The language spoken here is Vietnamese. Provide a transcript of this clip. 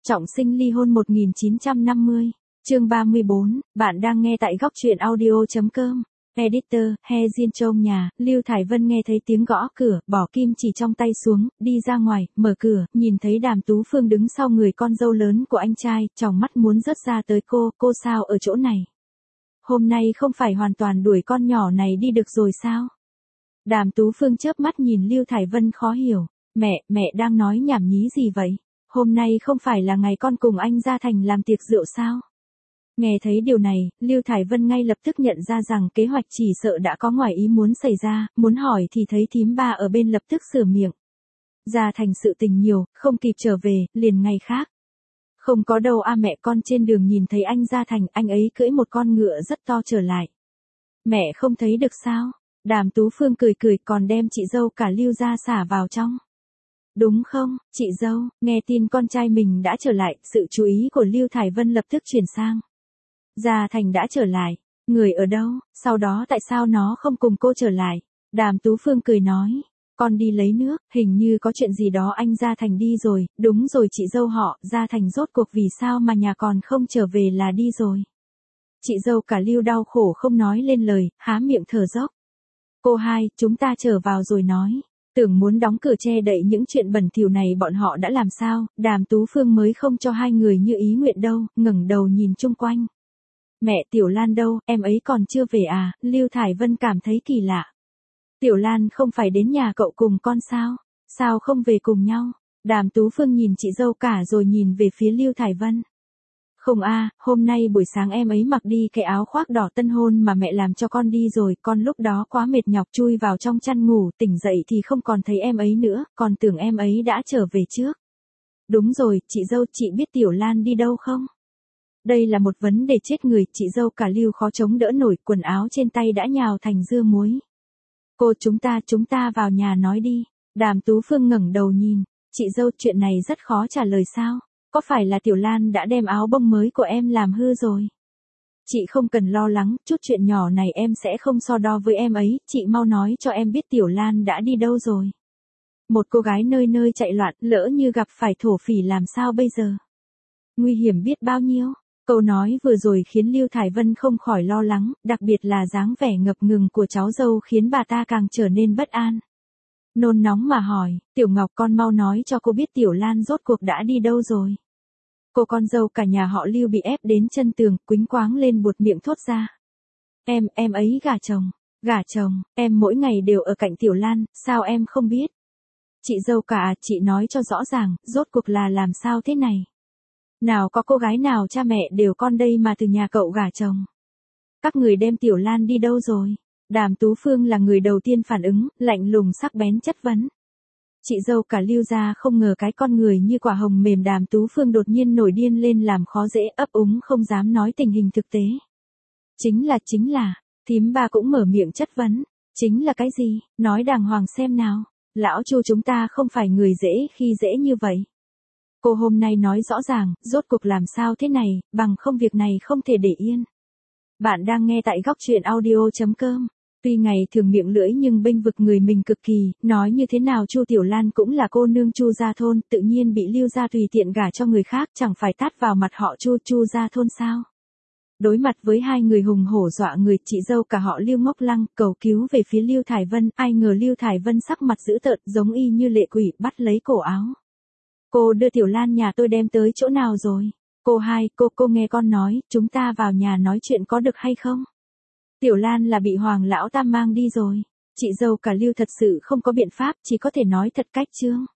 Trọng sinh ly hôn 1950, chương 34, bạn đang nghe tại góc truyện audio.com. Editor, He Jin trong nhà, Lưu Thải Vân nghe thấy tiếng gõ cửa, bỏ kim chỉ trong tay xuống, đi ra ngoài, mở cửa, nhìn thấy Đàm Tú Phương đứng sau người con dâu lớn của anh trai, tròng mắt muốn rớt ra tới cô sao ở chỗ này? Hôm nay không phải hoàn toàn đuổi con nhỏ này đi được rồi sao? Đàm Tú Phương chớp mắt nhìn Lưu Thải Vân khó hiểu, mẹ đang nói nhảm nhí gì vậy? Hôm nay không phải là ngày con cùng anh ra thành làm tiệc rượu sao? Nghe thấy điều này, Lưu Thải Vân ngay lập tức nhận ra rằng kế hoạch chỉ sợ đã có ngoài ý muốn xảy ra, muốn hỏi thì thấy thím ba ở bên lập tức sửa miệng. Ra thành sự tình nhiều, không kịp trở về, liền ngày khác. Không có đâu mẹ, con trên đường nhìn thấy anh ra thành, anh ấy cưỡi một con ngựa rất to trở lại. Mẹ không thấy được sao? Đàm Tú Phương cười còn đem chị dâu cả Lưu ra xả vào trong. Đúng không, chị dâu? Nghe tin con trai mình đã trở lại, sự chú ý của Lưu Thải Vân lập tức chuyển sang. Gia Thành đã trở lại, người ở đâu, sau đó tại sao nó không cùng cô trở lại? Đàm Tú Phương cười nói, con đi lấy nước, hình như có chuyện gì đó anh Gia Thành đi rồi, đúng rồi chị dâu họ, Gia Thành rốt cuộc vì sao mà nhà còn không trở về là đi rồi. Chị dâu cả Lưu đau khổ không nói lên lời, há miệng thở dốc. Cô hai, chúng ta trở vào rồi nói. Tưởng muốn đóng cửa che đậy những chuyện bẩn thỉu này bọn họ đã làm sao, Đàm Tú Phương mới không cho hai người như ý nguyện đâu, ngẩng đầu nhìn chung quanh. Mẹ Tiểu Lan đâu, em ấy còn chưa về à? Lưu Thải Vân cảm thấy kỳ lạ. Tiểu Lan không phải đến nhà cậu cùng con sao? Sao không về cùng nhau? Đàm Tú Phương nhìn chị dâu cả rồi nhìn về phía Lưu Thải Vân. Không hôm nay buổi sáng em ấy mặc đi cái áo khoác đỏ tân hôn mà mẹ làm cho con đi rồi, con lúc đó quá mệt nhọc chui vào trong chăn ngủ, tỉnh dậy thì không còn thấy em ấy nữa, còn tưởng em ấy đã trở về trước. Đúng rồi, chị dâu, chị biết Tiểu Lan đi đâu không? Đây là một vấn đề chết người, chị dâu cả Lưu khó chống đỡ nổi, quần áo trên tay đã nhào thành dưa muối. Cô, chúng ta vào nhà nói đi. Đàm Tú Phương ngẩng đầu nhìn, chị dâu, chuyện này rất khó trả lời sao? Có phải là Tiểu Lan đã đem áo bông mới của em làm hư rồi? Chị không cần lo lắng, chút chuyện nhỏ này em sẽ không so đo với em ấy, chị mau nói cho em biết Tiểu Lan đã đi đâu rồi. Một cô gái nơi nơi chạy loạn, lỡ như gặp phải thổ phỉ làm sao bây giờ? Nguy hiểm biết bao nhiêu? Câu nói vừa rồi khiến Lưu Thải Vân không khỏi lo lắng, đặc biệt là dáng vẻ ngập ngừng của cháu dâu khiến bà ta càng trở nên bất an. Nôn nóng mà hỏi, Tiểu Ngọc, con mau nói cho cô biết Tiểu Lan rốt cuộc đã đi đâu rồi. Cô con dâu cả nhà họ Lưu bị ép đến chân tường, quýnh quáng lên buột miệng thốt ra. Em ấy gả chồng, em mỗi ngày đều ở cạnh Tiểu Lan, sao em không biết? Chị dâu cả, chị nói cho rõ ràng, rốt cuộc là làm sao thế này? Nào có cô gái nào cha mẹ đều con đây mà từ nhà cậu gả chồng. Các người đem Tiểu Lan đi đâu rồi? Đàm Tú Phương là người đầu tiên phản ứng, lạnh lùng sắc bén chất vấn. Chị dâu cả Lưu gia không ngờ cái con người như quả hồng mềm Đàm Tú Phương đột nhiên nổi điên lên làm khó dễ, ấp úng không dám nói tình hình thực tế. Chính là, thím ba cũng mở miệng chất vấn. Chính là cái gì? Nói đàng hoàng xem nào. Lão Chu chúng ta không phải người dễ khi dễ như vậy. Cô hôm nay nói rõ ràng, rốt cuộc làm sao thế này, bằng không việc này không thể để yên. Bạn đang nghe tại góc truyện audio.com. Tuy ngày thường miệng lưỡi nhưng bênh vực người mình cực kỳ, nói như thế nào Chu Tiểu Lan cũng là cô nương Chu gia thôn, tự nhiên bị Lưu gia tùy tiện gả cho người khác, chẳng phải tát vào mặt họ Chu gia thôn sao? Đối mặt với hai người hùng hổ dọa người, chị dâu cả họ Lưu ngốc lăng, cầu cứu về phía Lưu Thải Vân, ai ngờ Lưu Thải Vân sắc mặt dữ tợn, giống y như lệ quỷ, bắt lấy cổ áo. Cô đưa Tiểu Lan nhà tôi đem tới chỗ nào rồi? Cô hai, cô nghe con nói, chúng ta vào nhà nói chuyện có được hay không? Tiểu Lan là bị Hoàng lão tam mang đi rồi. Chị dâu cả Lưu thật sự không có biện pháp, chỉ có thể nói thật cách trương.